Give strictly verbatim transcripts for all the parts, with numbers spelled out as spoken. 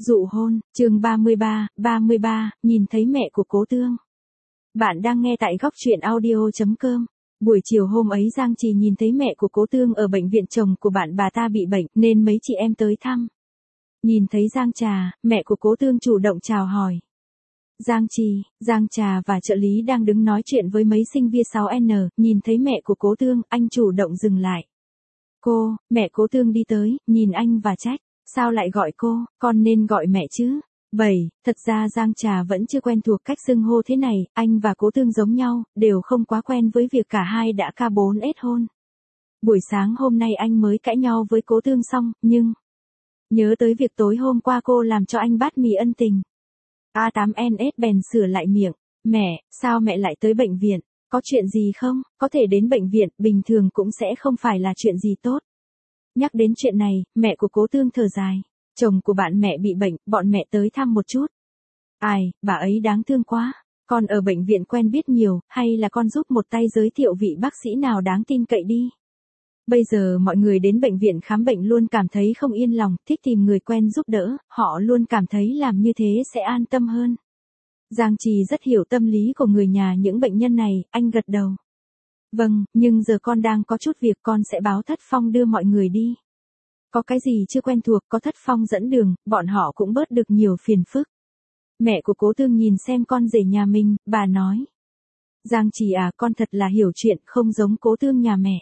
Dụ hôn, chương ba mươi ba, ba mươi ba, nhìn thấy mẹ của Cố Tương. Bạn đang nghe tại góc truyện audio chấm com. Buổi chiều hôm ấy Giang Trì nhìn thấy mẹ của Cố Tương ở bệnh viện, chồng của bạn bà ta bị bệnh nên mấy chị em tới thăm. Nhìn thấy Giang Trà, mẹ của Cố Tương chủ động chào hỏi. Giang Trì, Giang Trà và trợ lý đang đứng nói chuyện với mấy sinh viên sáu N, nhìn thấy mẹ của Cố Tương, anh chủ động dừng lại. Cô, mẹ Cố Tương đi tới, nhìn anh và trách. Sao lại gọi cô, con nên gọi mẹ chứ? Bảy, thật ra Giang Trà vẫn chưa quen thuộc cách xưng hô thế này, anh và Cố Tương giống nhau, đều không quá quen với việc cả hai đã K bốn S hôn. Buổi sáng hôm nay anh mới cãi nhau với Cố Tương xong, nhưng nhớ tới việc tối hôm qua cô làm cho anh bát mì ân tình. A tám N S bèn sửa lại miệng, mẹ, sao mẹ lại tới bệnh viện, có chuyện gì không? Có thể đến bệnh viện, bình thường cũng sẽ không phải là chuyện gì tốt. Nhắc đến chuyện này, mẹ của Cố Tương thở dài. Chồng của bạn mẹ bị bệnh, bọn mẹ tới thăm một chút. Ai, bà ấy đáng thương quá. Con ở bệnh viện quen biết nhiều, hay là con giúp một tay giới thiệu vị bác sĩ nào đáng tin cậy đi. Bây giờ mọi người đến bệnh viện khám bệnh luôn cảm thấy không yên lòng, thích tìm người quen giúp đỡ, họ luôn cảm thấy làm như thế sẽ an tâm hơn. Giang Trì rất hiểu tâm lý của người nhà những bệnh nhân này, anh gật đầu. Vâng, nhưng giờ con đang có chút việc, con sẽ báo Thất Phong đưa mọi người đi. Có cái gì chưa quen thuộc, có Thất Phong dẫn đường, bọn họ cũng bớt được nhiều phiền phức. Mẹ của Cố Tương nhìn xem con rể nhà mình, bà nói. Giang Trì à, con thật là hiểu chuyện, không giống Cố Tương nhà mẹ.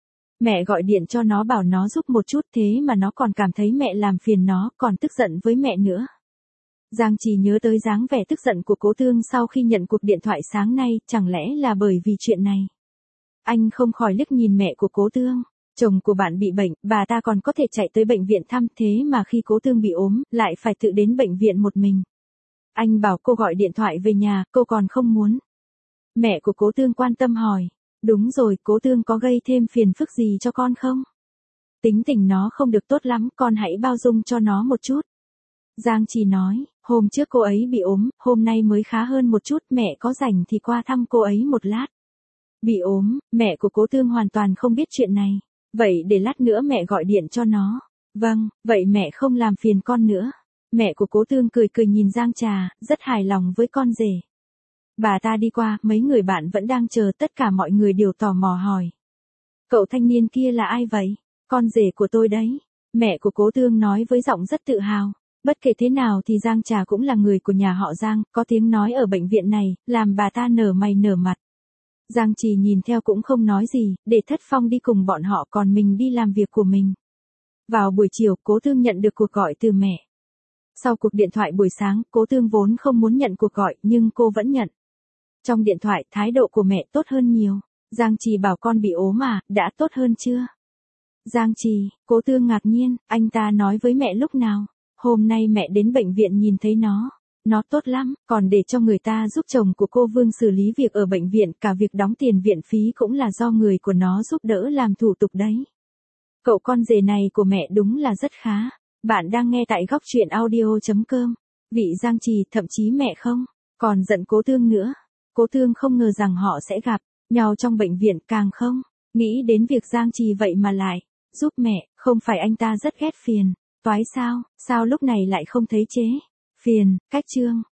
Mẹ gọi điện cho nó bảo nó giúp một chút, thế mà nó còn cảm thấy mẹ làm phiền nó, còn tức giận với mẹ nữa. Giang Trì nhớ tới dáng vẻ tức giận của Cố Tương sau khi nhận cuộc điện thoại sáng nay, chẳng lẽ là bởi vì chuyện này. Anh không khỏi liếc nhìn mẹ của Cố Tương. Chồng của bạn bị bệnh, bà ta còn có thể chạy tới bệnh viện thăm, thế mà khi Cố Tương bị ốm, lại phải tự đến bệnh viện một mình. Anh bảo cô gọi điện thoại về nhà, cô còn không muốn. Mẹ của Cố Tương quan tâm hỏi. Đúng rồi, Cố Tương có gây thêm phiền phức gì cho con không? Tính tình nó không được tốt lắm, con hãy bao dung cho nó một chút. Giang Trì nói, hôm trước cô ấy bị ốm, hôm nay mới khá hơn một chút, mẹ có rảnh thì qua thăm cô ấy một lát. Bị ốm, mẹ của Cố Tương hoàn toàn không biết chuyện này. Vậy để lát nữa mẹ gọi điện cho nó. Vâng, vậy mẹ không làm phiền con nữa. Mẹ của Cố Tương cười cười nhìn Giang Trà, rất hài lòng với con rể. Bà ta đi qua, mấy người bạn vẫn đang chờ, tất cả mọi người đều tò mò hỏi. Cậu thanh niên kia là ai vậy? Con rể của tôi đấy. Mẹ của Cố Tương nói với giọng rất tự hào. Bất kể thế nào thì Giang Trà cũng là người của nhà họ Giang, có tiếng nói ở bệnh viện này, làm bà ta nở mày nở mặt. Giang Trì nhìn theo cũng không nói gì, để Thất Phong đi cùng bọn họ, còn mình đi làm việc của mình. Vào buổi chiều, Cố Tương nhận được cuộc gọi từ mẹ. Sau cuộc điện thoại buổi sáng, Cố Tương vốn không muốn nhận cuộc gọi, nhưng cô vẫn nhận. Trong điện thoại, thái độ của mẹ tốt hơn nhiều. Giang Trì bảo con bị ốm à, đã tốt hơn chưa? Giang Trì, Cố Tương ngạc nhiên, anh ta nói với mẹ lúc nào? Hôm nay mẹ đến bệnh viện nhìn thấy nó. Nó tốt lắm, còn để cho người ta giúp chồng của cô Vương xử lý việc ở bệnh viện, cả việc đóng tiền viện phí cũng là do người của nó giúp đỡ làm thủ tục đấy. Cậu con rể này của mẹ đúng là rất khá. Bạn đang nghe tại góc truyện audio chấm com. Vị Giang Trì, thậm chí mẹ không còn giận Cố Tương nữa. Cố Tương không ngờ rằng họ sẽ gặp nhau trong bệnh viện, càng không nghĩ đến việc Giang Trì vậy mà lại giúp mẹ, không phải anh ta rất ghét phiền toái sao, sao lúc này lại không thấy chế phiền, cách chương